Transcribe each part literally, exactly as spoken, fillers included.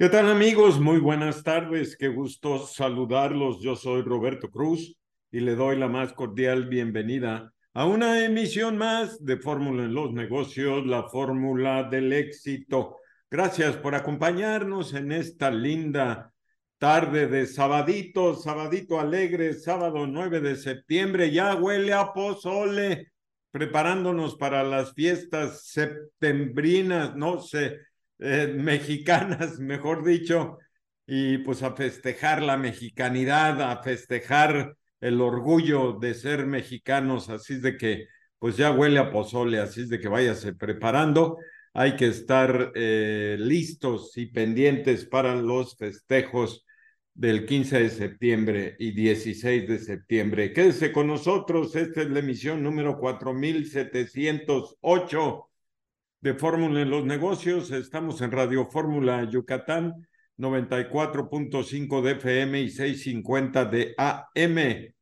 ¿Qué tal, amigos? Muy buenas tardes, qué gusto saludarlos. Yo soy Roberto Cruz y le doy la más cordial bienvenida a una emisión más de Fórmula en los Negocios, la fórmula del éxito. Gracias por acompañarnos en esta linda tarde de sabadito, sabadito alegre, sábado nueve de septiembre. Ya huele a pozole, preparándonos para las fiestas septembrinas, no sé eh, mexicanas, mejor dicho, y pues a festejar la mexicanidad, a festejar el orgullo de ser mexicanos, así es de que pues ya huele a pozole, así es de que váyase preparando, hay que estar eh, listos y pendientes para los festejos del quince de septiembre y dieciséis de septiembre. Quédese con nosotros, esta es la emisión número cuatro mil setecientos ocho de Fórmula en los Negocios. Estamos en Radio Fórmula Yucatán, noventa y cuatro punto cinco de F M y seiscientos cincuenta de A M.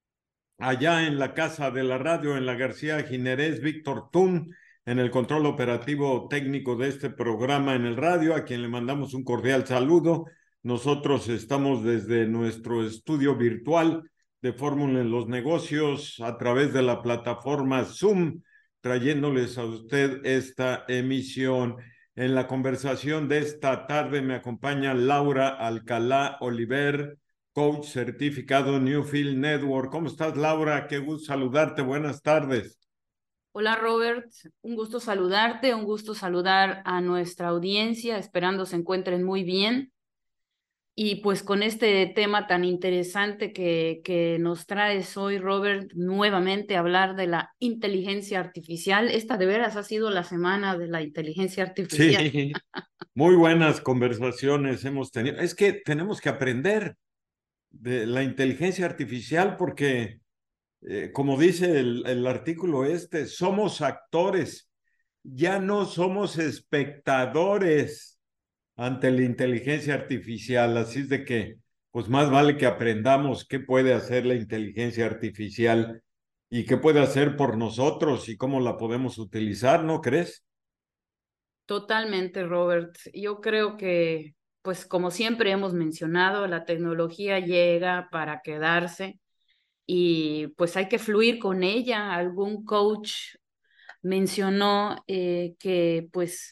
Allá en la casa de la radio, en la García Ginerés, Víctor Tun, en el control operativo técnico de este programa en el radio, a quien le mandamos un cordial saludo. Nosotros estamos desde nuestro estudio virtual de Fórmula en los Negocios a través de la plataforma Zoom, trayéndoles a usted esta emisión. En la conversación de esta tarde me acompaña Laura Alcalá Oliver, coach certificado Newfield Network. ¿Cómo estás, Laura? Qué gusto saludarte. Buenas tardes. Hola Robert, un gusto saludarte, un gusto saludar a nuestra audiencia, esperando se encuentren muy bien. Y pues con este tema tan interesante que, que nos traes hoy, Robert, nuevamente hablar de la inteligencia artificial. Esta de veras ha sido la semana de la inteligencia artificial. Sí, muy buenas conversaciones hemos tenido. Es que tenemos que aprender de la inteligencia artificial porque, eh, como dice el, el artículo este, somos actores, ya no somos espectadores ante la inteligencia artificial. Así es de que, pues más vale que aprendamos qué puede hacer la inteligencia artificial y qué puede hacer por nosotros y cómo la podemos utilizar, ¿no crees? Totalmente, Robert. Yo creo que, pues como siempre hemos mencionado, la tecnología llega para quedarse y pues hay que fluir con ella. Algún coach mencionó eh, que pues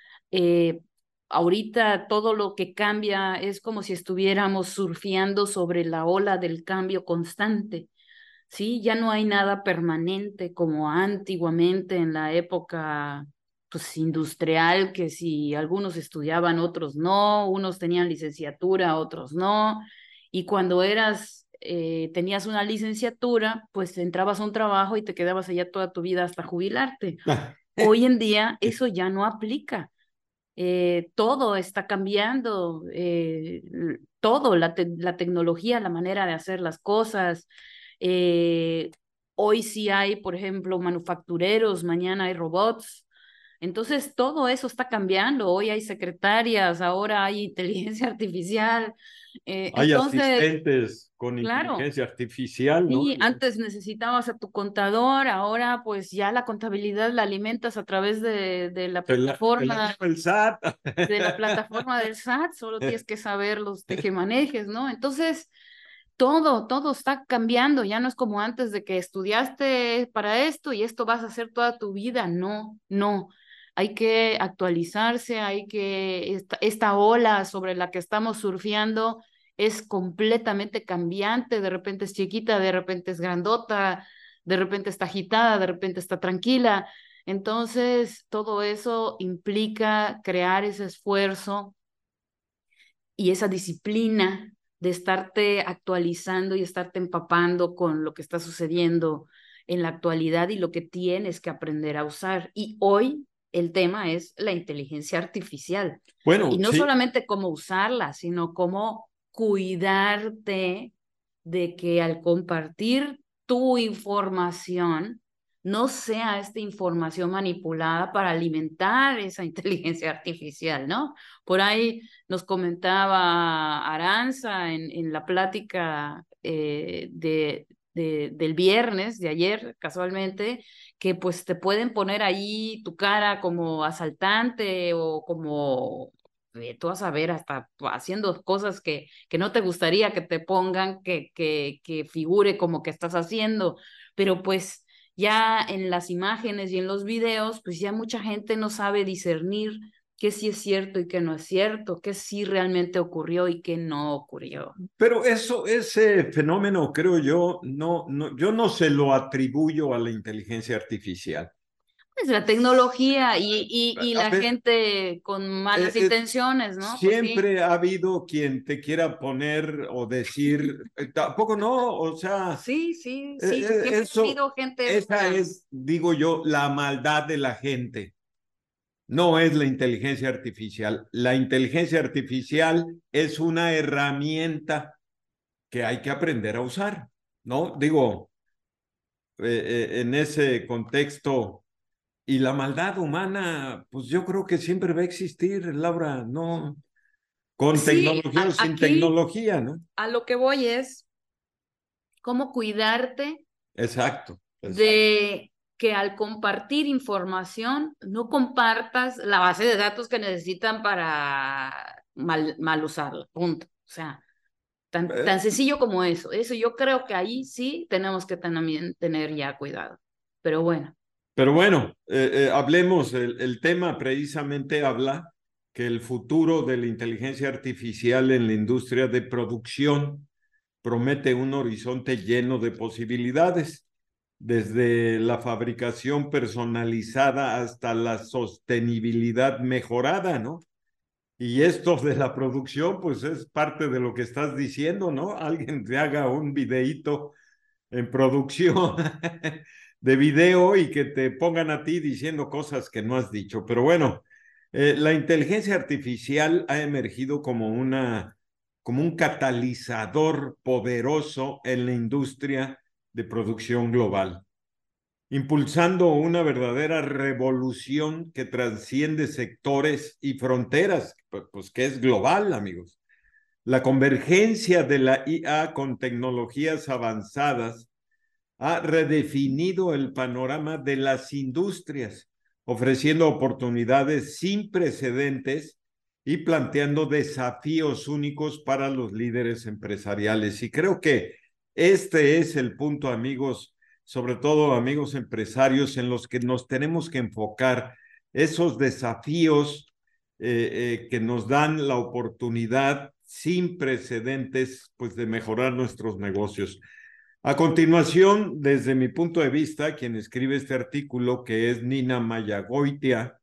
eh, ahorita todo lo que cambia es como si estuviéramos surfeando sobre la ola del cambio constante, ¿sí? Ya no hay nada permanente como antiguamente en la época pues industrial, que si algunos estudiaban, otros no, unos tenían licenciatura, otros no, y cuando eras, eh, tenías una licenciatura, pues entrabas a un trabajo y te quedabas allá toda tu vida hasta jubilarte. Hoy en día eso ya no aplica. Eh, todo está cambiando, eh, todo, la, te la tecnología, la manera de hacer las cosas. Eh, hoy sí hay, por ejemplo, manufactureros, mañana hay robots. Entonces, todo eso está cambiando. Hoy hay secretarias, ahora hay inteligencia artificial. Eh, Hay entonces, asistentes con claro, inteligencia artificial, ¿no? sí, antes necesitabas a tu contador, ahora pues ya la contabilidad la alimentas a través de, de la Te la, te la plataforma dijo el S A de la T. plataforma del S A T, solo tienes que saber los tejemanejes, ¿no? Entonces, todo, todo está cambiando, ya no es como antes de que estudiaste para esto y esto vas a hacer toda tu vida, no, no. Hay que actualizarse, hay que, esta, esta ola sobre la que estamos surfeando es completamente cambiante, de repente es chiquita, de repente es grandota, de repente está agitada, de repente está tranquila. Entonces, todo eso implica crear ese esfuerzo y esa disciplina de estarte actualizando y estarte empapando con lo que está sucediendo en la actualidad y lo que tienes que aprender a usar. Y hoy el tema es la inteligencia artificial. Y Bueno, no sí, solamente cómo usarla, sino cómo cuidarte de que al compartir tu información, no sea esta información manipulada para alimentar esa inteligencia artificial, ¿no? Por ahí nos comentaba Aranza en, en la plática eh, de, de, del viernes, de ayer, casualmente, que pues te pueden poner ahí tu cara como asaltante o como tú vas a ver hasta haciendo cosas que, que no te gustaría que te pongan, que, que, que figure como que estás haciendo, pero pues ya en las imágenes y en los videos, pues ya mucha gente no sabe discernir qué sí es cierto y qué no es cierto, qué sí realmente ocurrió y qué no ocurrió. Pero eso, ese fenómeno, creo yo, no, no, yo no se lo atribuyo a la inteligencia artificial. Es la tecnología y, y, y A la ver, gente con eh, malas eh, intenciones, ¿no? Pues sí, siempre ha habido quien te quiera poner o decir, eh, tampoco no, o sea, sí, sí, eh, sí, eh, siempre ha eso, habido gente esa fea. es, digo yo, la maldad de la gente. No es la inteligencia artificial. La inteligencia artificial es una herramienta que hay que aprender a usar, ¿no? Digo, eh, eh, en ese contexto, y la maldad humana, pues yo creo que siempre va a existir, Laura, ¿no? Con Sí, tecnología o a- sin aquí tecnología, ¿no? a lo que voy es cómo cuidarte Exacto, exacto. de que al compartir información no compartas la base de datos que necesitan para mal, mal usarla, punto. O sea, tan, Eh, tan sencillo como eso. Eso yo creo que ahí sí tenemos que también tener ya cuidado. Pero bueno, Pero bueno, eh, eh, hablemos, el, el tema precisamente habla que el futuro de la inteligencia artificial en la industria de producción promete un horizonte lleno de posibilidades, desde la fabricación personalizada hasta la sostenibilidad mejorada, ¿no? Y esto de la producción, pues es parte de lo que estás diciendo, ¿no? Alguien te haga un videíto en producción de video y que te pongan a ti diciendo cosas que no has dicho. Pero bueno, eh, la inteligencia artificial ha emergido como una, como un catalizador poderoso en la industria de producción global, impulsando una verdadera revolución que trasciende sectores y fronteras, pues, pues que es global, amigos. La convergencia de la I A con tecnologías avanzadas ha redefinido el panorama de las industrias, ofreciendo oportunidades sin precedentes y planteando desafíos únicos para los líderes empresariales. Y creo que este es el punto, amigos, sobre todo amigos empresarios, en los que nos tenemos que enfocar, esos desafíos eh, eh, que nos dan la oportunidad sin precedentes, pues, de mejorar nuestros negocios. A continuación, desde mi punto de vista, quien escribe este artículo, que es Nina Mayagoitia,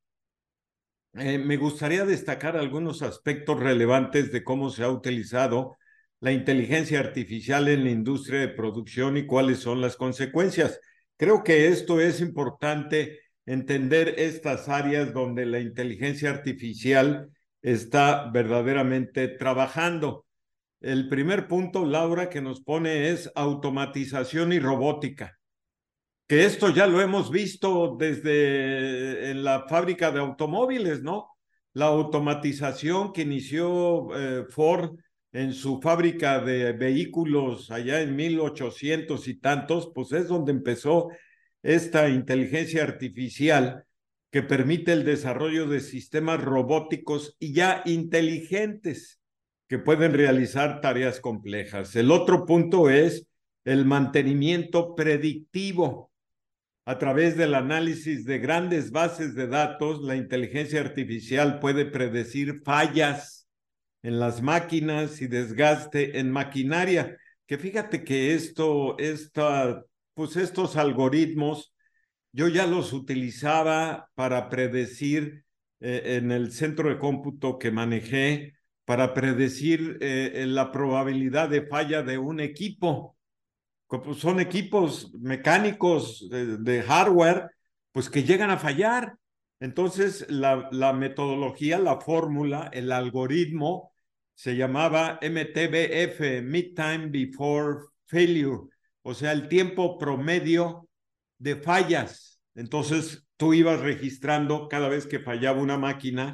eh, me gustaría destacar algunos aspectos relevantes de cómo se ha utilizado la inteligencia artificial en la industria de producción y cuáles son las consecuencias. Creo que esto es importante, entender estas áreas donde la inteligencia artificial está verdaderamente trabajando. El primer punto, Laura, que nos pone es automatización y robótica, que esto ya lo hemos visto desde en la fábrica de automóviles, ¿no? La automatización que inició eh, Ford en su fábrica de vehículos allá en mil ochocientos y tantos, pues es donde empezó esta inteligencia artificial que permite el desarrollo de sistemas robóticos y ya inteligentes que pueden realizar tareas complejas. El otro punto es el mantenimiento predictivo. A través del análisis de grandes bases de datos, la inteligencia artificial puede predecir fallas en las máquinas y desgaste en maquinaria. Que fíjate que esto, esta, pues estos algoritmos, yo ya los utilizaba para predecir eh, en el centro de cómputo que manejé, para predecir eh, la probabilidad de falla de un equipo. Pues son equipos mecánicos de, de, hardware, pues que llegan a fallar. Entonces, la, la metodología, la fórmula, el algoritmo se llamaba M T B F, Mean Time Before Failure, o sea, el tiempo promedio de fallas. Entonces, tú ibas registrando cada vez que fallaba una máquina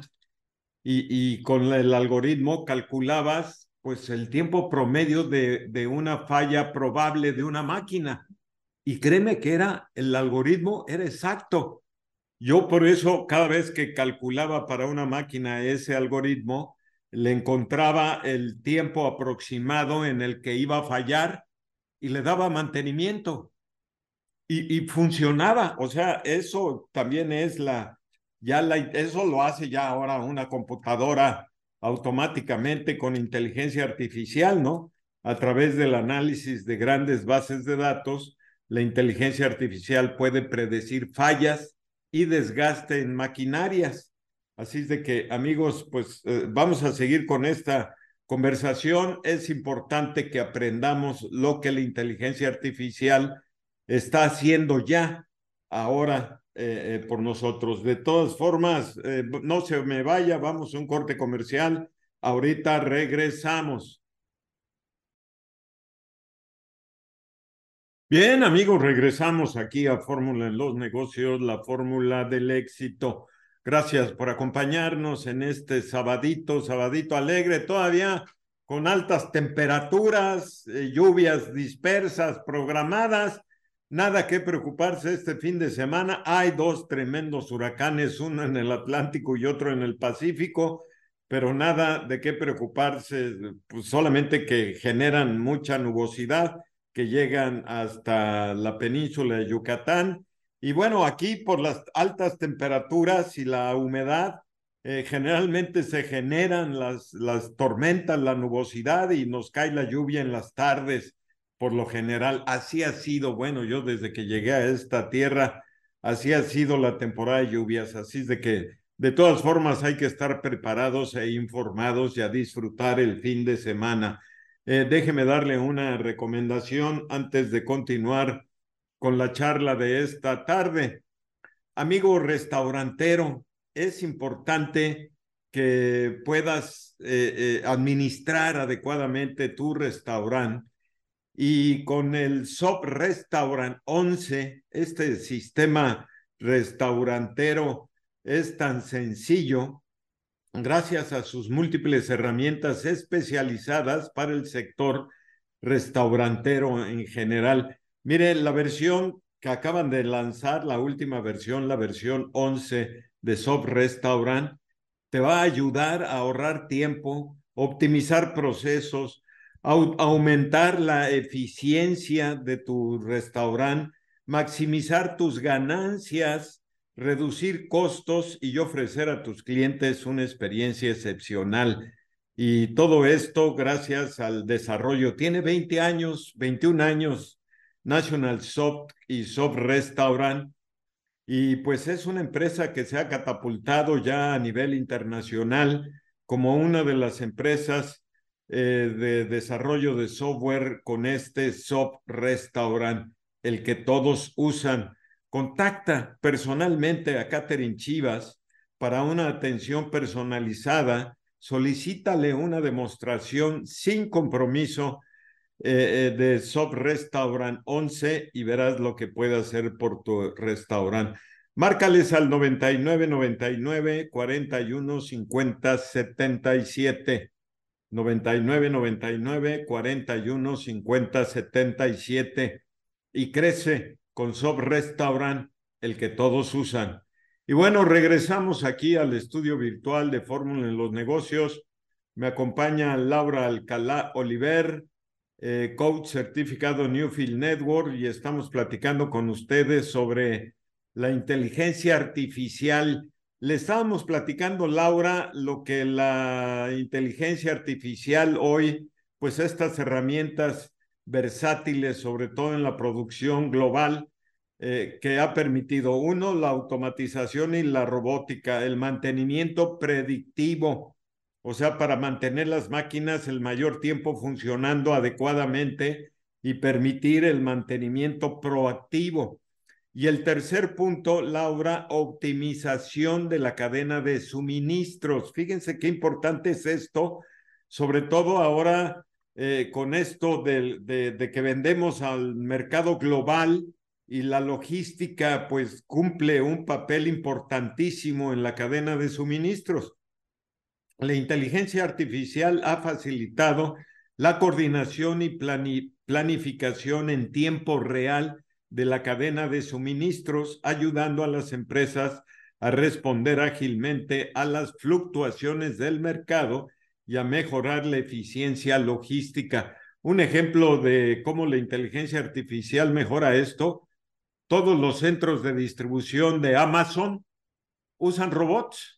y, y con el algoritmo calculabas pues el tiempo promedio de, de una falla probable de una máquina. Y créeme que era, el algoritmo era exacto. Yo por eso cada vez que calculaba para una máquina ese algoritmo, le encontraba el tiempo aproximado en el que iba a fallar y le daba mantenimiento y, y funcionaba. O sea, eso también es la, ya la, eso lo hace ya ahora una computadora automáticamente con inteligencia artificial, ¿no? A través del análisis de grandes bases de datos, la inteligencia artificial puede predecir fallas y desgaste en maquinarias. Así es de que, amigos, pues eh, vamos a seguir con esta conversación. Es importante que aprendamos lo que la inteligencia artificial está haciendo ya ahora eh, eh, por nosotros. De todas formas, eh, no se me vaya, vamos a un corte comercial. Ahorita regresamos. Bien, amigos, regresamos aquí a Fórmula en los Negocios, la fórmula del éxito. Gracias por acompañarnos en este sabadito, sabadito alegre, todavía con altas temperaturas, eh, lluvias dispersas, programadas. Nada que preocuparse este fin de semana. Hay dos tremendos huracanes, uno en el Atlántico y otro en el Pacífico, pero nada de qué preocuparse, pues solamente que generan mucha nubosidad que llegan hasta la península de Yucatán. Y bueno, aquí por las altas temperaturas y la humedad, eh, generalmente se generan las, las tormentas, la nubosidad y nos cae la lluvia en las tardes, por lo general. Así ha sido, bueno, yo desde que llegué a esta tierra, así ha sido la temporada de lluvias. Así es de que, de todas formas, hay que estar preparados e informados y a disfrutar el fin de semana. Eh, déjeme darle una recomendación antes de continuar con la charla de esta tarde. Amigo restaurantero, es importante que puedas eh, eh, administrar adecuadamente tu restaurante y con el S O P Restaurant once, este sistema restaurantero es tan sencillo gracias a sus múltiples herramientas especializadas para el sector restaurantero en general. Mire, la versión que acaban de lanzar, la última versión, la versión once de S O P Restaurant, te va a ayudar a ahorrar tiempo, optimizar procesos, au aumentar la eficiencia de tu restaurante, maximizar tus ganancias, reducir costos y ofrecer a tus clientes una experiencia excepcional. Y todo esto gracias al desarrollo. Tiene veinte años, veintiún años, National Soft y Soft Restaurant. Y pues es una empresa que se ha catapultado ya a nivel internacional como una de las empresas eh, de desarrollo de software con este Soft Restaurant, el que todos usan. Contacta personalmente a Catherine Chivas para una atención personalizada. Solicítale una demostración sin compromiso eh, de Soft Restaurant once y verás lo que puede hacer por tu restaurante. Márcales al noventa y nueve, noventa y nueve, cuarenta y uno, cincuenta, setenta y siete. noventa y nueve, noventa y nueve, cuarenta y uno, cincuenta, setenta y siete. Y crece con Soft Restaurant, el que todos usan. Y bueno, regresamos aquí al estudio virtual de Fórmula en los Negocios. Me acompaña Laura Alcalá Oliver, eh, coach certificado Newfield Network, y estamos platicando con ustedes sobre la inteligencia artificial. Le estábamos platicando, Laura, lo que la inteligencia artificial hoy, pues estas herramientas versátiles, sobre todo en la producción global, eh, que ha permitido, uno, la automatización y la robótica, el mantenimiento predictivo, o sea, para mantener las máquinas el mayor tiempo funcionando adecuadamente y permitir el mantenimiento proactivo. Y el tercer punto, Laura, optimización de la cadena de suministros. Fíjense qué importante es esto, sobre todo ahora eh, con esto de, de, de que vendemos al mercado global y la logística pues cumple un papel importantísimo en la cadena de suministros. La inteligencia artificial ha facilitado la coordinación y plani planificación en tiempo real de la cadena de suministros, ayudando a las empresas a responder ágilmente a las fluctuaciones del mercado y a mejorar la eficiencia logística. Un ejemplo de cómo la inteligencia artificial mejora esto: todos los centros de distribución de Amazon usan robots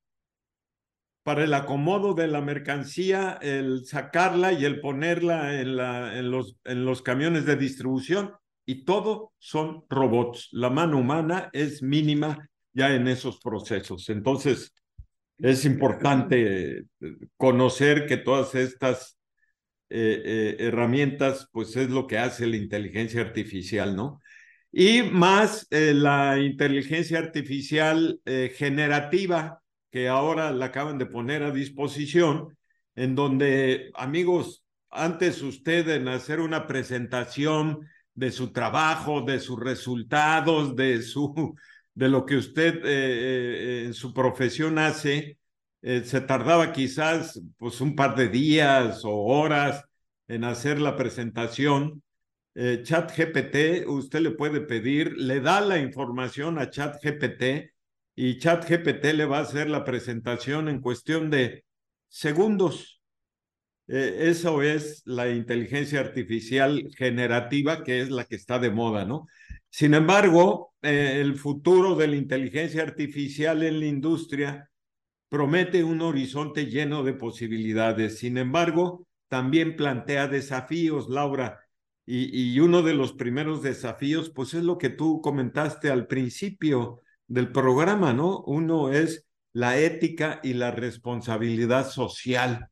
para el acomodo de la mercancía, el sacarla y el ponerla en, la, en, los, en los camiones de distribución, y todo son robots. La mano humana es mínima ya en esos procesos. Entonces, es importante conocer que todas estas eh, eh, herramientas, pues es lo que hace la inteligencia artificial, ¿no? Y más eh, la inteligencia artificial eh, generativa, que ahora la acaban de poner a disposición, en donde, amigos, antes usted en hacer una presentación de su trabajo, de sus resultados, de, su, de lo que usted eh, eh, en su profesión hace, eh, se tardaba quizás pues un par de días o horas en hacer la presentación. Eh, ChatGPT, usted le puede pedir, le da la información a ChatGPT y ChatGPT le va a hacer la presentación en cuestión de segundos. Eh, eso es la inteligencia artificial generativa, que es la que está de moda, ¿no? Sin embargo, eh, el futuro de la inteligencia artificial en la industria promete un horizonte lleno de posibilidades. Sin embargo, también plantea desafíos, Laura. Y, y uno de los primeros desafíos, pues es lo que tú comentaste al principio del programa, ¿no? Uno es la ética y la responsabilidad social.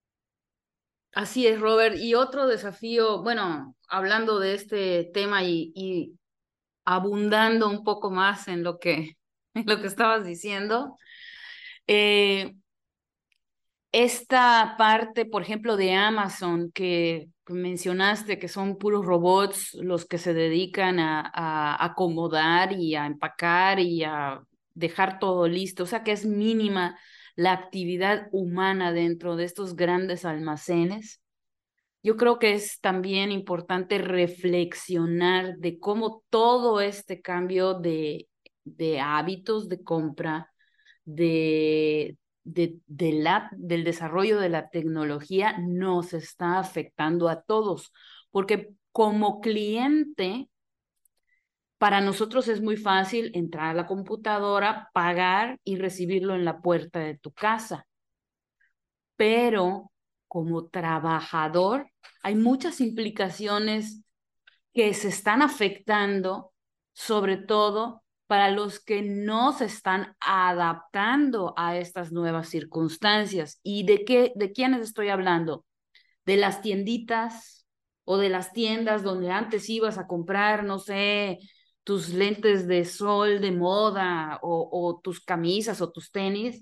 Así es, Robert. Y otro desafío, bueno, hablando de este tema y, y abundando un poco más en lo que, en lo que estabas diciendo, eh, esta parte, por ejemplo, de Amazon que mencionaste, que son puros robots los que se dedican a, a acomodar y a empacar y a dejar todo listo, o sea que es mínima la actividad humana dentro de estos grandes almacenes. Yo creo que es también importante reflexionar de cómo todo este cambio de, de hábitos de compra, de, de, de la, del desarrollo de la tecnología nos está afectando a todos, porque como cliente, para nosotros es muy fácil entrar a la computadora, pagar y recibirlo en la puerta de tu casa, pero como trabajador hay muchas implicaciones que se están afectando, sobre todo para los que no se están adaptando a estas nuevas circunstancias. ¿Y de qué, de quiénes estoy hablando? De las tienditas o de las tiendas donde antes ibas a comprar, no sé, tus lentes de sol de moda o, o tus camisas o tus tenis,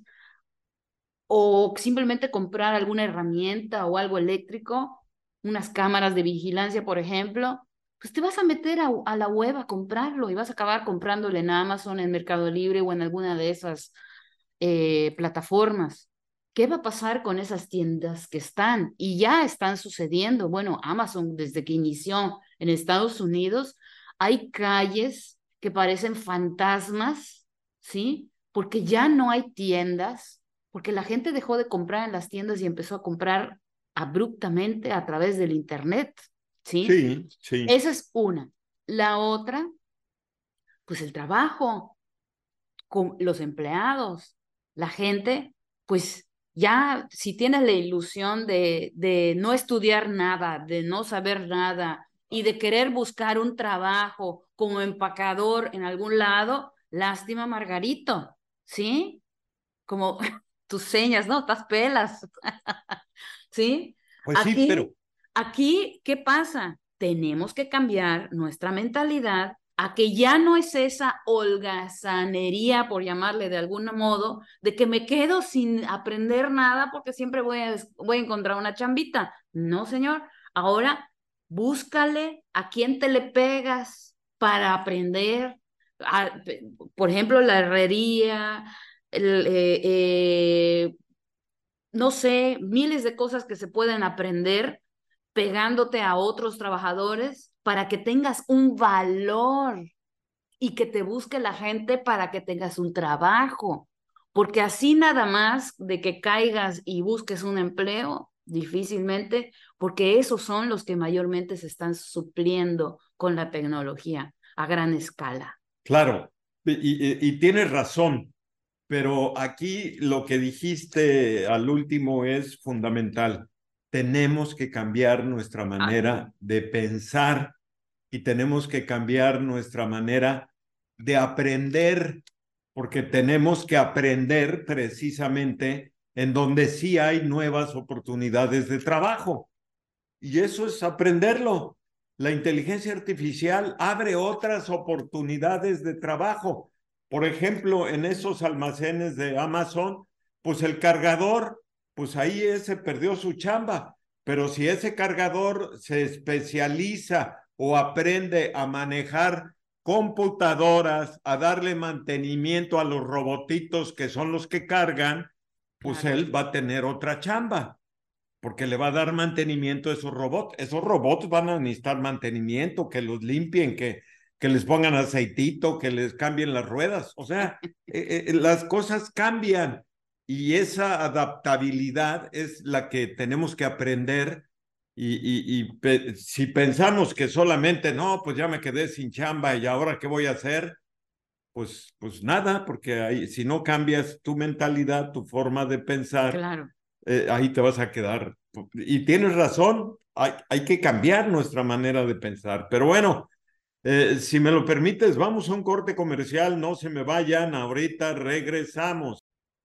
o simplemente comprar alguna herramienta o algo eléctrico, unas cámaras de vigilancia, por ejemplo, pues te vas a meter a, a la web a comprarlo y vas a acabar comprándolo en Amazon, en Mercado Libre o en alguna de esas eh, plataformas. ¿Qué va a pasar con esas tiendas que están y ya están sucediendo? Bueno, Amazon desde que inició en Estados Unidos, hay calles que parecen fantasmas, ¿sí? Porque ya no hay tiendas, porque la gente dejó de comprar en las tiendas y empezó a comprar abruptamente a través del internet, ¿sí? Sí, sí. Esa es una. La otra, pues el trabajo, con los empleados, la gente, pues ya si tienes la ilusión de, de no estudiar nada, de no saber nada y de querer buscar un trabajo como empacador en algún lado, lástima Margarito, ¿sí? Como tus señas, ¿no? Estás pelas, ¿sí? Pues sí, pero Aquí, aquí, ¿qué pasa? Tenemos que cambiar nuestra mentalidad a que ya no es esa holgazanería, por llamarle de algún modo, de que me quedo sin aprender nada porque siempre voy a, voy a encontrar una chambita. No, señor. Ahora búscale a quién te le pegas para aprender. A, por ejemplo, la herrería, el, eh, eh, no sé, miles de cosas que se pueden aprender pegándote a otros trabajadores para que tengas un valor y que te busque la gente para que tengas un trabajo. Porque así nada más de que caigas y busques un empleo, difícilmente, porque esos son los que mayormente se están supliendo con la tecnología a gran escala. Claro, y, y, y tienes razón, pero aquí lo que dijiste al último es fundamental. Tenemos que cambiar nuestra manera de pensar y tenemos que cambiar nuestra manera de aprender, porque tenemos que aprender precisamente en donde sí hay nuevas oportunidades de trabajo. Y eso es aprenderlo. La inteligencia artificial abre otras oportunidades de trabajo. Por ejemplo, en esos almacenes de Amazon, pues el cargador, pues ahí ese perdió su chamba. Pero si ese cargador se especializa o aprende a manejar computadoras, a darle mantenimiento a los robotitos que son los que cargan, pues Claro. él va a tener otra chamba porque le va a dar mantenimiento a esos robots. Esos robots van a necesitar mantenimiento, que los limpien, que, que les pongan aceitito, que les cambien las ruedas. O sea, eh, eh, las cosas cambian y esa adaptabilidad es la que tenemos que aprender. Y, y, y pe si pensamos que solamente, no, pues ya me quedé sin chamba y ahora qué voy a hacer, pues, pues nada, porque ahí, si no cambias tu mentalidad, tu forma de pensar, Claro. eh, ahí te vas a quedar. Y tienes razón, hay, hay que cambiar nuestra manera de pensar. Pero bueno, eh, si me lo permites, vamos a un corte comercial, no se me vayan, ahorita regresamos.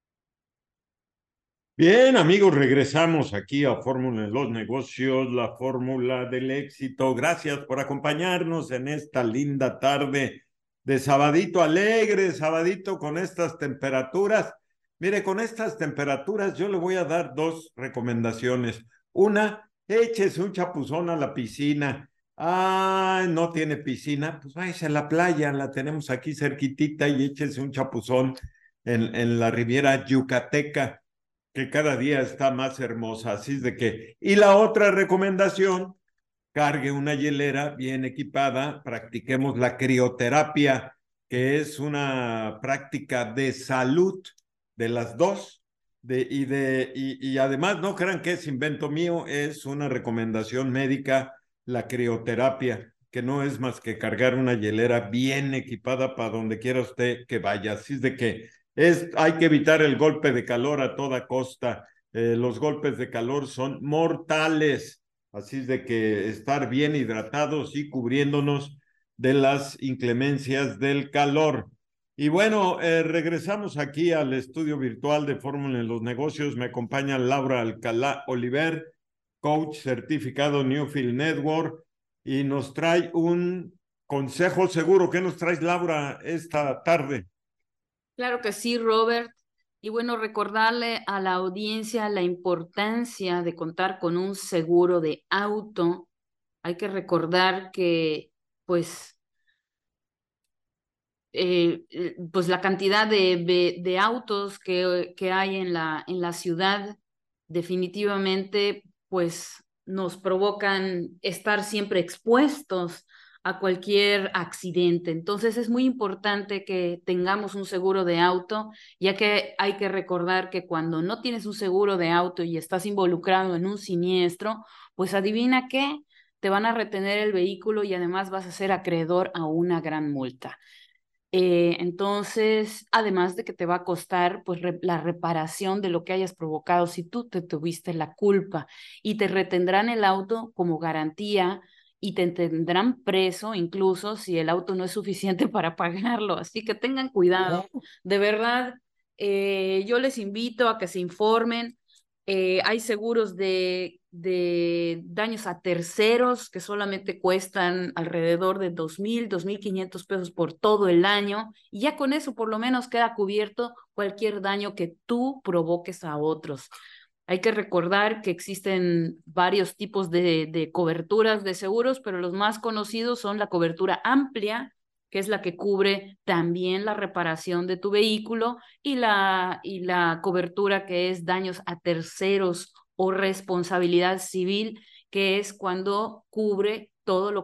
Bien, amigos, regresamos aquí a Fórmula en los Negocios, la fórmula del éxito. Gracias por acompañarnos en esta linda tarde de sabadito alegre, sabadito con estas temperaturas. Mire, con estas temperaturas yo le voy a dar dos recomendaciones. Una, échese un chapuzón a la piscina. Ah, no tiene piscina, pues váyase a la playa, la tenemos aquí cerquitita y échese un chapuzón en, en la Riviera Yucateca que cada día está más hermosa. Así es de que, y la otra recomendación, cargue una hielera bien equipada, practiquemos la crioterapia, que es una práctica de salud de las dos. De, y, de, y, y además no crean que es invento mío, es una recomendación médica, la crioterapia, que no es más que cargar una hielera bien equipada para donde quiera usted que vaya. Así es de que es, hay que evitar el golpe de calor a toda costa. Eh, los golpes de calor son mortales. Así es de que estar bien hidratados y cubriéndonos de las inclemencias del calor. Y bueno, eh, regresamos aquí al estudio virtual de Fórmula en los Negocios. Me acompaña Laura Alcalá Oliver, coach certificado Newfield Network, y nos trae un consejo seguro. ¿Qué nos traes, Laura, esta tarde? Claro que sí, Robert. Y bueno, recordarle a la audiencia la importancia de contar con un seguro de auto. Hay que recordar que, pues, eh, eh, pues la cantidad de, de, de autos que, que hay en la, en la ciudad definitivamente, pues, nos provocan estar siempre expuestos a cualquier accidente. Entonces es muy importante que tengamos un seguro de auto, ya que hay que recordar que cuando no tienes un seguro de auto y estás involucrado en un siniestro, pues adivina qué, te van a retener el vehículo y además vas a ser acreedor a una gran multa. Eh, entonces, además de que te va a costar pues re la reparación de lo que hayas provocado si tú te tuviste la culpa, y te retendrán el auto como garantía y te tendrán preso incluso si el auto no es suficiente para pagarlo. Así que tengan cuidado. De verdad, eh, yo les invito a que se informen. Eh, hay seguros de, de daños a terceros que solamente cuestan alrededor de dos mil, dos mil quinientos pesos por todo el año, y ya con eso por lo menos queda cubierto cualquier daño que tú provoques a otros. Hay que recordar que existen varios tipos de, de coberturas de seguros, pero los más conocidos son la cobertura amplia, que es la que cubre también la reparación de tu vehículo, y la, y la cobertura que es daños a terceros o responsabilidad civil, que es cuando cubre todo lo que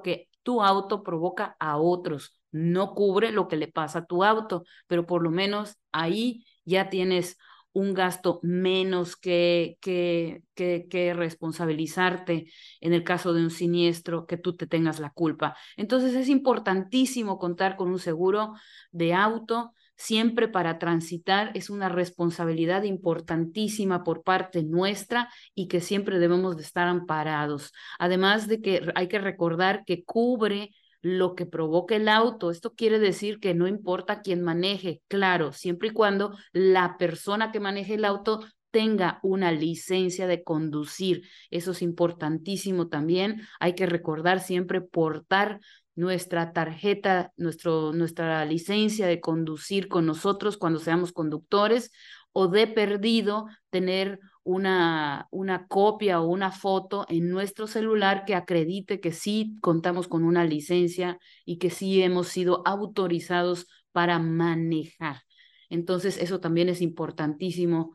tu auto provoca a otros, no cubre lo que le pasa a tu auto, pero por lo menos ahí ya tienes un gasto menos que, que, que, que responsabilizarte en el caso de un siniestro, que tú te tengas la culpa. Entonces es importantísimo contar con un seguro de auto. Siempre para transitar es una responsabilidad importantísima por parte nuestra y que siempre debemos de estar amparados. Además de que hay que recordar que cubre lo que provoca el auto. Esto quiere decir que no importa quién maneje, claro, siempre y cuando la persona que maneje el auto tenga una licencia de conducir. Eso es importantísimo también. Hay que recordar siempre portar nuestra tarjeta, nuestro, nuestra licencia de conducir con nosotros cuando seamos conductores, o de perdido tener una, una copia o una foto en nuestro celular que acredite que sí contamos con una licencia y que sí hemos sido autorizados para manejar. Entonces, eso también es importantísimo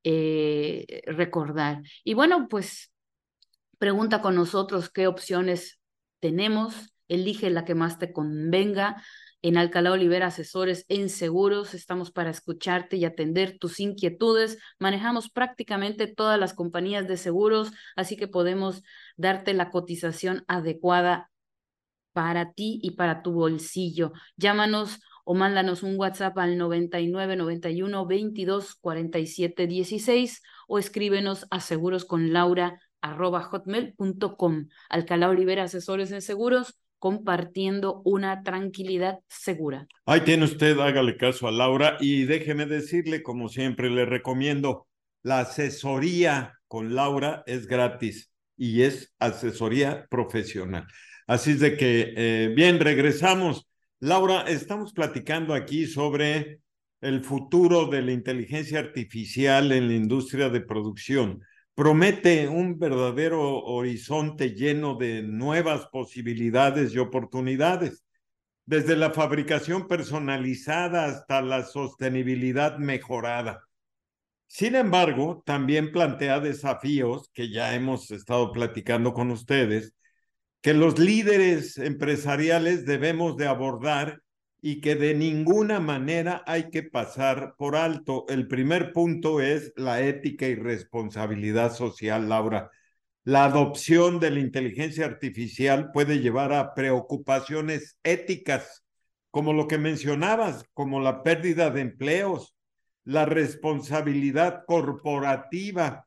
eh, recordar. Y bueno, pues pregunta con nosotros qué opciones tenemos, elige la que más te convenga. En Alcalá Olivera Asesores en Seguros estamos para escucharte y atender tus inquietudes. Manejamos prácticamente todas las compañías de seguros, así que podemos darte la cotización adecuada para ti y para tu bolsillo. Llámanos o mándanos un WhatsApp al noventa y nueve, noventa y uno, veintidós, cuarenta y siete, dieciséis o escríbenos a segurosconlaura arroba hotmail punto com. Alcalá Olivera Asesores en Seguros, compartiendo una tranquilidad segura. Ahí tiene usted, hágale caso a Laura y déjeme decirle, como siempre le recomiendo, la asesoría con Laura es gratis y es asesoría profesional. Así es de que, eh, bien, regresamos. Laura, estamos platicando aquí sobre el futuro de la inteligencia artificial en la industria de producción. Promete un verdadero horizonte lleno de nuevas posibilidades y oportunidades, desde la fabricación personalizada hasta la sostenibilidad mejorada. Sin embargo, también plantea desafíos que ya hemos estado platicando con ustedes, que los líderes empresariales debemos de abordar y que de ninguna manera hay que pasar por alto. El primer punto es la ética y responsabilidad social, Laura. La adopción de la inteligencia artificial puede llevar a preocupaciones éticas, como lo que mencionabas, como la pérdida de empleos, la responsabilidad corporativa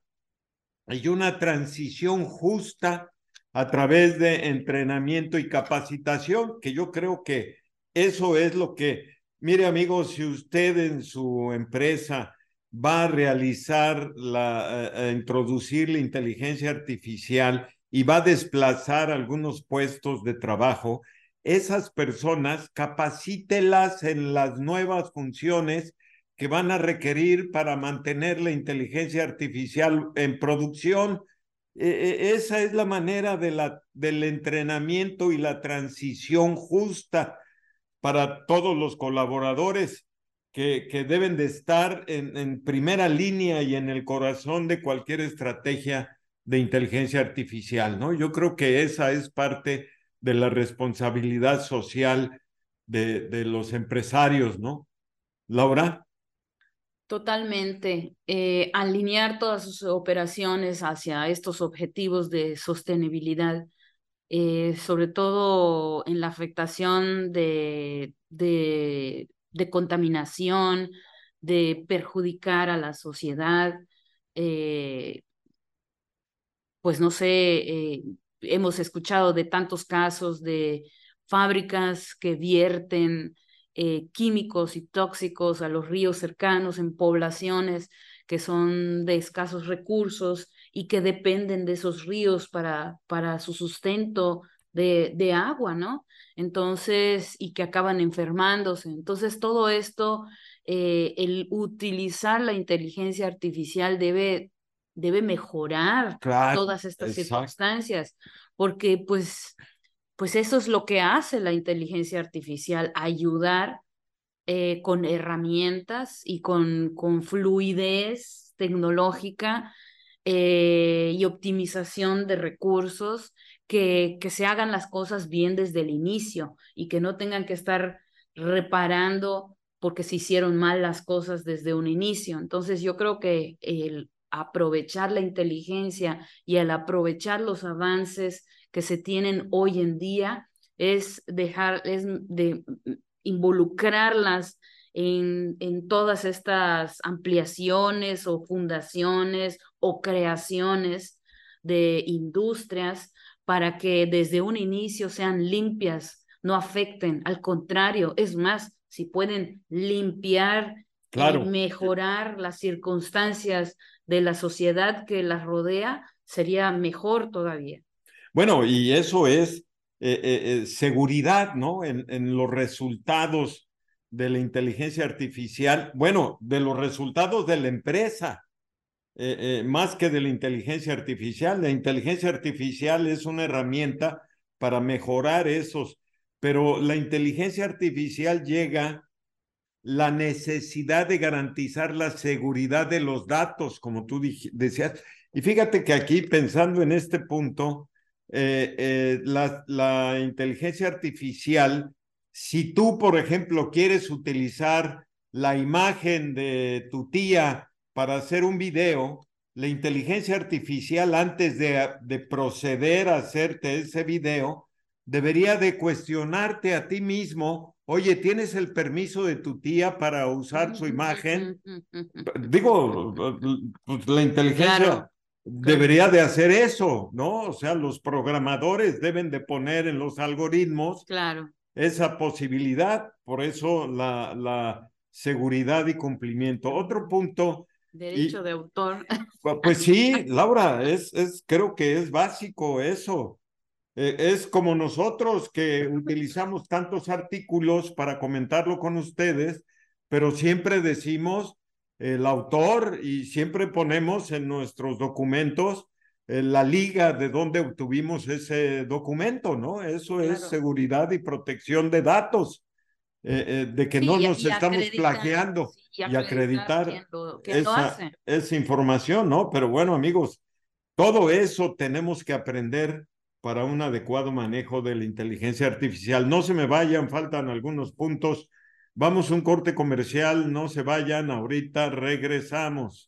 y una transición justa a través de entrenamiento y capacitación, que yo creo que eso es lo que, mire amigos, si usted en su empresa va a realizar, la, a introducir la inteligencia artificial y va a desplazar algunos puestos de trabajo, esas personas capacítelas en las nuevas funciones que van a requerir para mantener la inteligencia artificial en producción. Eh, esa es la manera de la, del entrenamiento y la transición justa para todos los colaboradores que, que deben de estar en, en primera línea y en el corazón de cualquier estrategia de inteligencia artificial, ¿no? Yo creo que esa es parte de la responsabilidad social de, de los empresarios, ¿no? Laura. Totalmente. Eh, alinear todas sus operaciones hacia estos objetivos de sostenibilidad, eh, sobre todo en la afectación de, de, de contaminación, de perjudicar a la sociedad. eh, pues no sé, eh, hemos escuchado de tantos casos de fábricas que vierten eh, químicos y tóxicos a los ríos cercanos en poblaciones que son de escasos recursos y que dependen de esos ríos para, para su sustento de, de agua, ¿no? Entonces, y que acaban enfermándose. Entonces, todo esto, eh, el utilizar la inteligencia artificial debe, debe mejorar Claro, todas estas exacto. circunstancias, porque pues, pues eso es lo que hace la inteligencia artificial, ayudar eh, con herramientas y con, con fluidez tecnológica eh, y optimización de recursos que, que se hagan las cosas bien desde el inicio y que no tengan que estar reparando porque se hicieron mal las cosas desde un inicio. Entonces yo creo que el aprovechar la inteligencia y el aprovechar los avances que se tienen hoy en día es dejar, es de involucrarlas en, en todas estas ampliaciones o fundaciones o creaciones de industrias para que desde un inicio sean limpias, no afecten, al contrario, es más, si pueden limpiar y Claro. mejorar las circunstancias de la sociedad que las rodea, sería mejor todavía. Bueno, y eso es eh, eh, eh, seguridad, ¿no? En, en los resultados de la inteligencia artificial, bueno, de los resultados de la empresa, eh, eh, más que de la inteligencia artificial. La inteligencia artificial es una herramienta para mejorar esos, pero la inteligencia artificial llega la necesidad de garantizar la seguridad de los datos, como tú decías. Y fíjate que aquí, pensando en este punto, eh, eh, la, la inteligencia artificial, si tú, por ejemplo, quieres utilizar la imagen de tu tía para hacer un video, la inteligencia artificial, antes de, de proceder a hacerte ese video, debería de cuestionarte a ti mismo: oye, ¿tienes el permiso de tu tía para usar su imagen? Digo, pues la inteligencia Claro, claro. debería de hacer eso, ¿no? O sea, los programadores deben de poner en los algoritmos Claro. esa posibilidad. Por eso la, la seguridad y cumplimiento. Otro punto, Derecho y de autor. pues sí, Laura, es, es, creo que es básico eso. Eh, es como nosotros que utilizamos tantos artículos para comentarlo con ustedes, pero siempre decimos el autor y siempre ponemos en nuestros documentos eh, la liga de donde obtuvimos ese documento, ¿no? Eso es Claro. seguridad y protección de datos, eh, eh, de que no Sí, nos y, y estamos acreditar, plagiando sí, y y acreditar acreditar quién lo, quién lo esa, hace. esa información, ¿no? Pero bueno, amigos, todo eso tenemos que aprender para un adecuado manejo de la inteligencia artificial. No se me vayan, faltan algunos puntos. Vamos a un corte comercial, no se vayan, ahorita regresamos.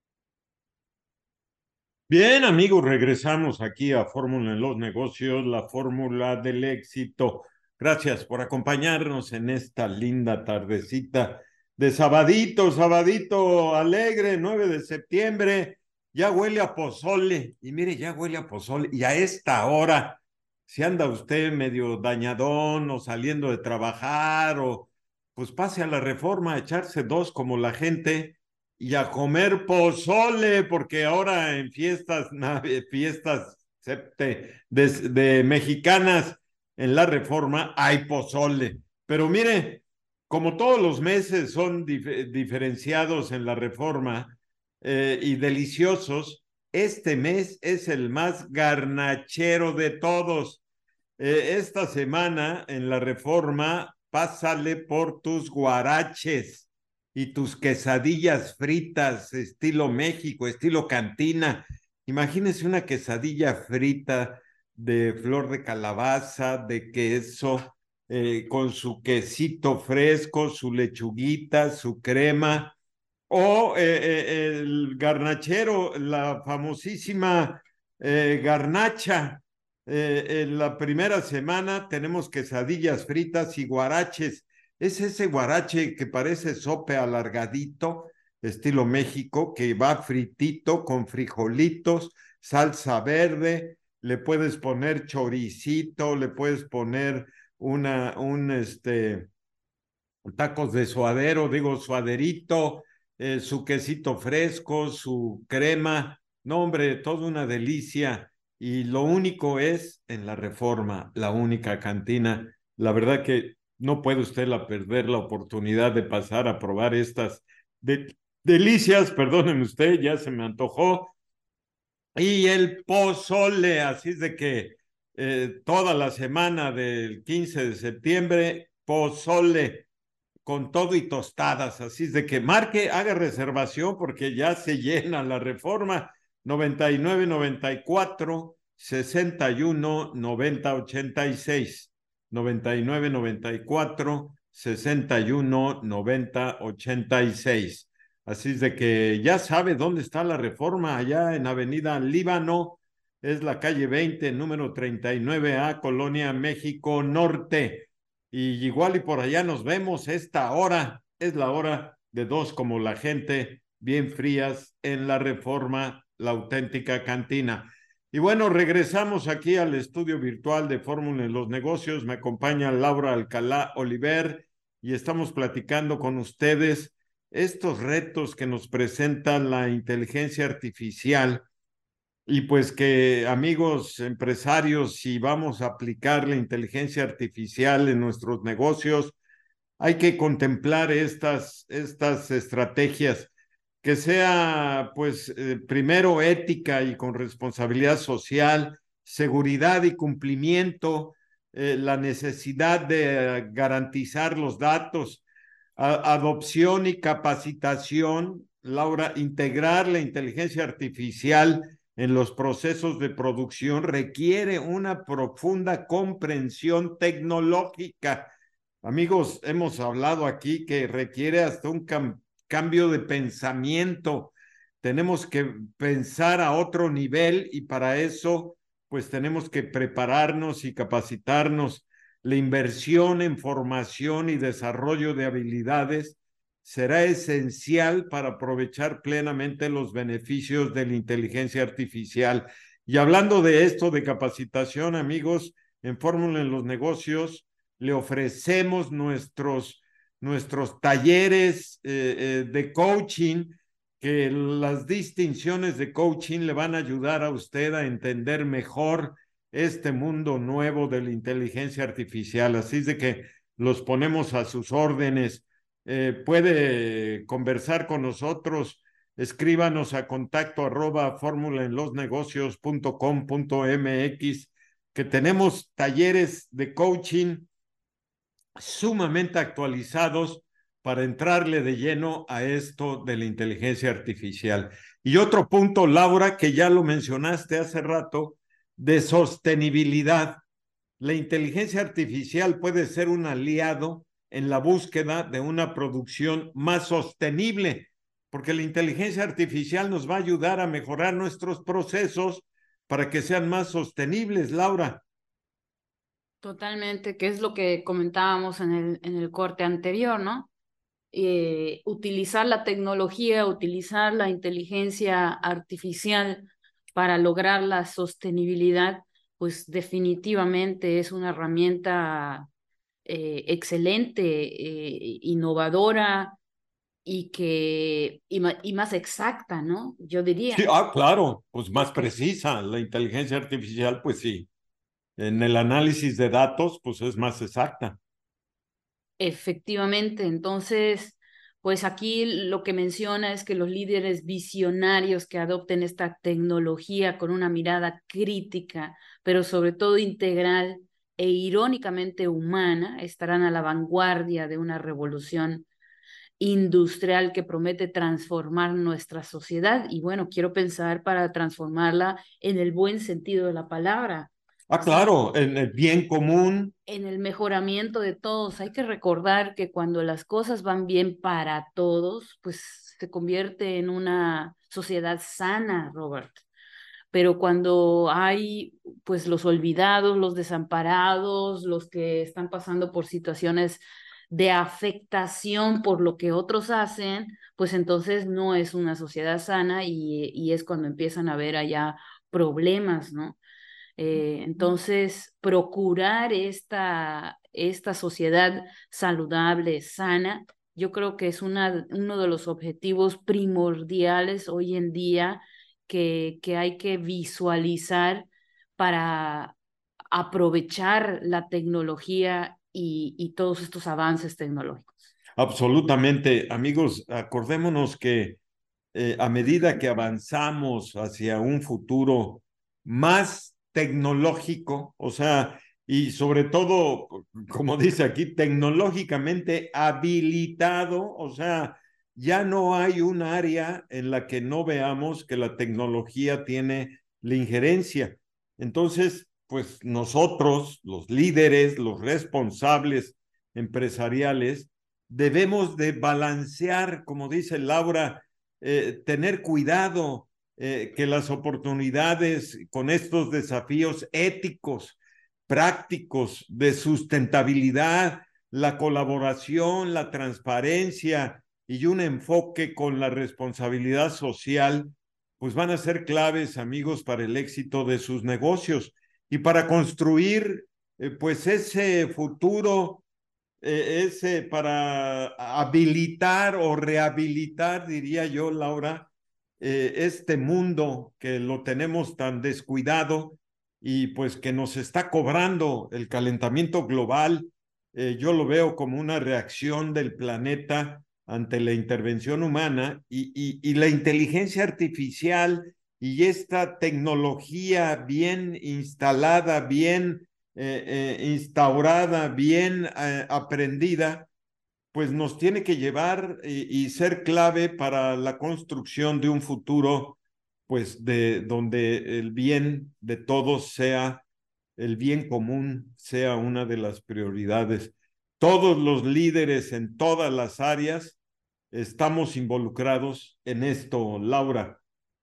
Bien, amigos, regresamos aquí a Fórmula en los Negocios, la fórmula del éxito. Gracias por acompañarnos en esta linda tardecita de sabadito, sabadito alegre, nueve de septiembre. Ya huele a pozole, y mire, ya huele a pozole, y a esta hora, si anda usted medio dañadón o saliendo de trabajar, o pues pase a la Reforma a echarse dos como la gente y a comer pozole, porque ahora en fiestas, fiestas de, de mexicanas en la Reforma hay pozole. Pero mire, como todos los meses son dif diferenciados en la Reforma eh, y deliciosos, este mes es el más garnachero de todos. Eh, esta semana en la Reforma, pásale por tus guaraches y tus quesadillas fritas, estilo México, estilo cantina. Imagínese una quesadilla frita de flor de calabaza, de queso, eh, con su quesito fresco, su lechuguita, su crema, o eh, eh, el garnachero, la famosísima eh, garnacha. Eh, en la primera semana tenemos quesadillas fritas y guaraches. Es ese guarache que parece sope alargadito, estilo México, que va fritito con frijolitos, salsa verde, le puedes poner choricito, le puedes poner una, un, este, tacos de suadero, digo suaderito, eh, su quesito fresco, su crema. No, hombre, toda una delicia. Y lo único es en la Reforma, la única cantina. La verdad que no puede usted la perder la oportunidad de pasar a probar estas de delicias, perdónenme usted, ya se me antojó. Y el pozole, así es de que eh, toda la semana del quince de septiembre, pozole con todo y tostadas, así es de que marque, haga reservación porque ya se llena la Reforma. Noventa y nueve noventa y cuatro sesenta y uno, noventa, ochenta y seis. noventa y nueve, noventa y cuatro, sesenta y uno, noventa, ochenta y seis. Así es de que ya sabe dónde está la Reforma, allá en Avenida Líbano, es la calle veinte, número treinta y nueve A, Colonia México Norte. Y igual y por allá nos vemos. Esta hora es la hora de dos como la gente, bien frías en la Reforma, la auténtica cantina. Y bueno, regresamos aquí al estudio virtual de Fórmula en los Negocios. Me acompaña Laura Alcalá Oliver y estamos platicando con ustedes estos retos que nos presenta la inteligencia artificial. Y pues que, amigos empresarios, si vamos a aplicar la inteligencia artificial en nuestros negocios, hay que contemplar estas, estas estrategias, que sea, pues, eh, primero ética y con responsabilidad social, seguridad y cumplimiento, eh, la necesidad de eh, garantizar los datos, a, adopción y capacitación, Laura, integrar la inteligencia artificial en los procesos de producción requiere una profunda comprensión tecnológica. Amigos, hemos hablado aquí que requiere hasta un cam cambio de pensamiento. Tenemos que pensar a otro nivel y para eso, pues tenemos que prepararnos y capacitarnos. La inversión en formación y desarrollo de habilidades será esencial para aprovechar plenamente los beneficios de la inteligencia artificial. Y hablando de esto, de capacitación, amigos, en Fórmula en los Negocios, le ofrecemos nuestros, nuestros talleres eh, eh, de coaching, que las distinciones de coaching le van a ayudar a usted a entender mejor este mundo nuevo de la inteligencia artificial. Así es de que los ponemos a sus órdenes. Eh, puede conversar con nosotros. Escríbanos a contacto arroba fórmula en los negocios punto com punto mx, que tenemos talleres de coaching sumamente actualizados para entrarle de lleno a esto de la inteligencia artificial. Y otro punto, Laura, que ya lo mencionaste hace rato, de sostenibilidad. La inteligencia artificial puede ser un aliado en la búsqueda de una producción más sostenible, porque la inteligencia artificial nos va a ayudar a mejorar nuestros procesos para que sean más sostenibles, Laura. Totalmente, que es lo que comentábamos en el, en el corte anterior, ¿no? Eh, utilizar la tecnología, utilizar la inteligencia artificial para lograr la sostenibilidad, pues definitivamente es una herramienta eh, excelente, eh, innovadora y que y, ma- y más exacta, ¿no? Yo Sí, diría, ah, claro, pues más porque precisa. La inteligencia artificial, pues sí. En el análisis de datos, pues es más exacta. efectivamente, entonces, pues aquí lo que menciona es que los líderes visionarios que adopten esta tecnología con una mirada crítica, pero sobre todo integral e irónicamente humana, estarán a la vanguardia de una revolución industrial que promete transformar nuestra sociedad. Y bueno, quiero pensar para transformarla en el buen sentido de la palabra. Ah, Sí, claro, en el bien común. en el mejoramiento de todos. Hay que recordar que cuando las cosas van bien para todos, pues se convierte en una sociedad sana, Robert. Pero cuando hay, pues, los olvidados, los desamparados, los que están pasando por situaciones de afectación por lo que otros hacen, pues entonces no es una sociedad sana y, y es cuando empiezan a haber allá problemas, ¿no? Eh, entonces, procurar esta, esta sociedad saludable, sana, yo creo que es una, uno de los objetivos primordiales hoy en día que, que hay que visualizar para aprovechar la tecnología y, y todos estos avances tecnológicos. Absolutamente. Amigos, acordémonos que eh, a medida que avanzamos hacia un futuro más tecnológico, o sea, y sobre todo, como dice aquí, tecnológicamente habilitado, o sea, ya no hay un área en la que no veamos que la tecnología tiene la injerencia. Entonces, pues nosotros, los líderes, los responsables empresariales, debemos de balancear, como dice Laura, eh, tener cuidado eh, que las oportunidades con estos desafíos éticos, prácticos, de sustentabilidad, la colaboración, la transparencia y un enfoque con la responsabilidad social, pues van a ser claves, amigos, para el éxito de sus negocios y para construir, eh, pues, ese futuro, eh, ese para habilitar o rehabilitar, diría yo, Laura, eh, este mundo que lo tenemos tan descuidado y pues que nos está cobrando el calentamiento global. Eh, yo lo veo como una reacción del planeta ante la intervención humana y, y, y la inteligencia artificial y esta tecnología bien instalada, bien eh, eh, instaurada, bien eh, aprendida, pues nos tiene que llevar y, y ser clave para la construcción de un futuro, pues de donde el bien de todos sea, el bien común sea una de las prioridades. Todos los líderes en todas las áreas estamos involucrados en esto, Laura.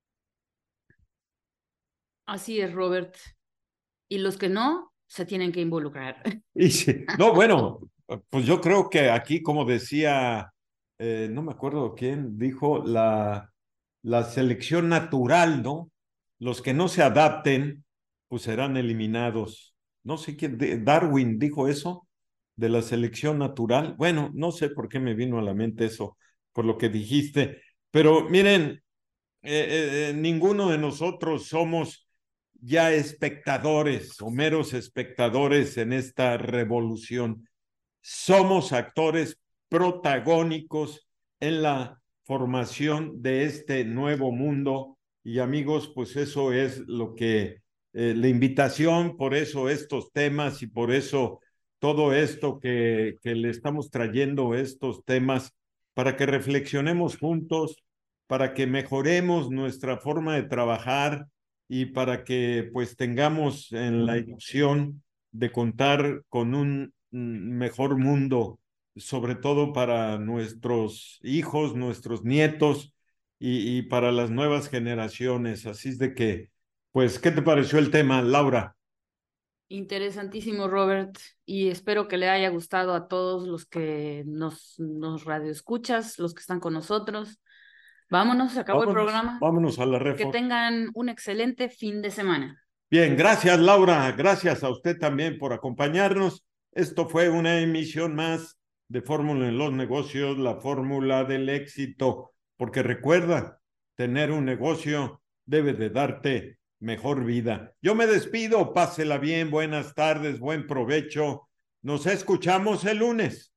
Así es, Robert. Y los que no, se tienen que involucrar. Y sí, no, bueno, pues yo creo que aquí, como decía, eh, no me acuerdo quién dijo, la, la selección natural, ¿no? Los que no se adapten, pues serán eliminados. No sé quién, Darwin dijo eso de la selección natural. Bueno, no sé por qué me vino a la mente eso, por lo que dijiste, pero miren, eh, eh, ninguno de nosotros somos ya espectadores o meros espectadores en esta revolución. Somos actores protagónicos en la formación de este nuevo mundo y amigos, pues eso es lo que eh, la invitación, por eso estos temas y por eso todo esto que, que le estamos trayendo, estos temas, para que reflexionemos juntos, para que mejoremos nuestra forma de trabajar y para que pues tengamos en la ilusión de contar con un mejor mundo, sobre todo para nuestros hijos, nuestros nietos y, y para las nuevas generaciones. Así es de que, pues, ¿qué te pareció el tema, Laura? Interesantísimo, Robert, y espero que le haya gustado a todos los que nos, nos radioescuchas, los que están con nosotros. Vámonos, se acabó el Vámonos, programa. vámonos a la Que reforma. tengan un excelente fin de semana. Bien, gracias Laura, gracias a usted también por acompañarnos. Esto fue una emisión más de Fórmula en los Negocios, la fórmula del éxito, porque recuerda, tener un negocio debe de darte mejor vida. Yo me despido, pásela bien, buenas tardes, buen provecho. Nos escuchamos el lunes.